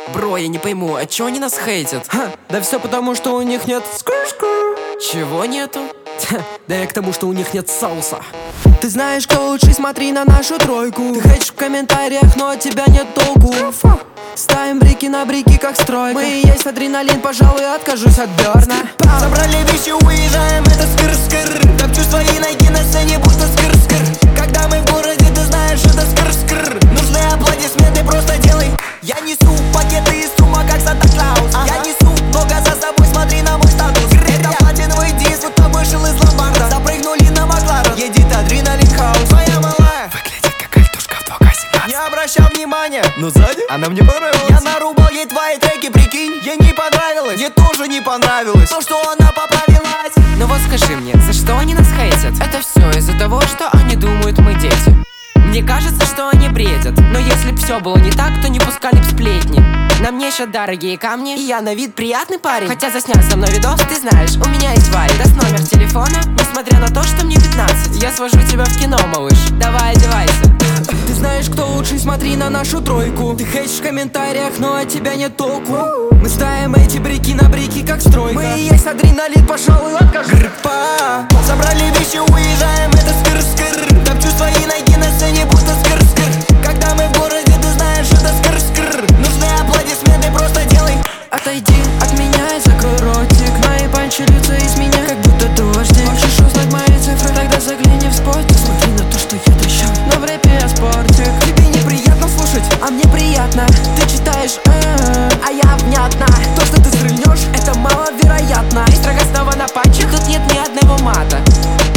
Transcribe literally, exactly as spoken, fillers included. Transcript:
Бро, я не пойму, а чё они нас хейтят? Ха, да все потому, что у них нет скр-скр. Чего нету? Да я к тому, что у них нет соуса. Ты знаешь, кто лучше, смотри на нашу тройку. Ты хейтишь в комментариях, но от тебя нет толку. Ставим брики на брики, как стройка. Мы и есть адреналин, пожалуй, откажусь от Берна. Собрали вещи, уезжаем, это скр-скр. Топчу свои ноги на сцене, будто скр-скр. Когда мы в городе, ты знаешь, это скр-скр. Нужны аплодисменты, просто делай. Я несу пакеты из сумок, как Санта-Клаус. ага. Я несу много за собой, смотри на мой статус. Это платиновый диск, вот там вышел из ломбарда. Запрыгнули на Макларен, едет адреналин хаус. Моя малая выглядит как альтушка в два ка семнадцать. не обращал внимания, но сзади она мне понравилась. я нарубал ей твои треки, прикинь. Ей не понравилось, мне тоже не понравилось то, что она поправилась. Ну вот скажи мне, за что они нас хейтят? Это все из-за того, что они думают, мы дети. Мне кажется, что они бредят. Но если б все было не так, то не пускали б сплетни. На мне еще дорогие камни, и я на вид приятный парень. Хотя заснял со мной видос, ты знаешь, у меня есть Варя. Даст номер телефона, несмотря на то, что мне пятнадцать. Я свожу тебя в кино, малыш, давай одевайся. Ты знаешь, кто лучше, смотри на нашу тройку. Ты хейтишь в комментариях, но от тебя нет толку. Мы ставим эти брики на брики, как стройка. Мы и есть адреналин, пожалуй, откажи. Собрали вещи, уезжаем, это скр-скр. Топчу свои ноги на сцене, будто скр-скр. Когда мы в городе, ты знаешь, это скр-скр. Нужны аплодисменты, просто делай. Отойди от меня и закрой ротик. Мои панчи льются из меня, как будто дождик. Хочешь узнать мои цифры? Тогда загляни в спотик. Смотри на то, что я трещал, но в рэпе я спортик. Тебе неприятно слушать, а мне приятно. Ты читаешь, э-э, а я внятно. То, что ты стрельнешь, это маловероятно. И строго снова на панче, тут нет ни одного мата.